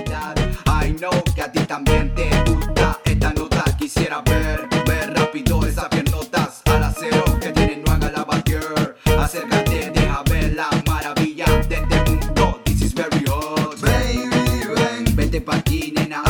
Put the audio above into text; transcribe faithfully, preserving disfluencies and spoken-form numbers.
realidad. I know que a ti también te gusta esta nota. Quisiera ver, ver rápido esas piernotas al acero que tienen no haga la batteur. Acércate, deja ver la maravilla de este mundo. This is very hot. Baby, ven, vente pa' aquí, nena.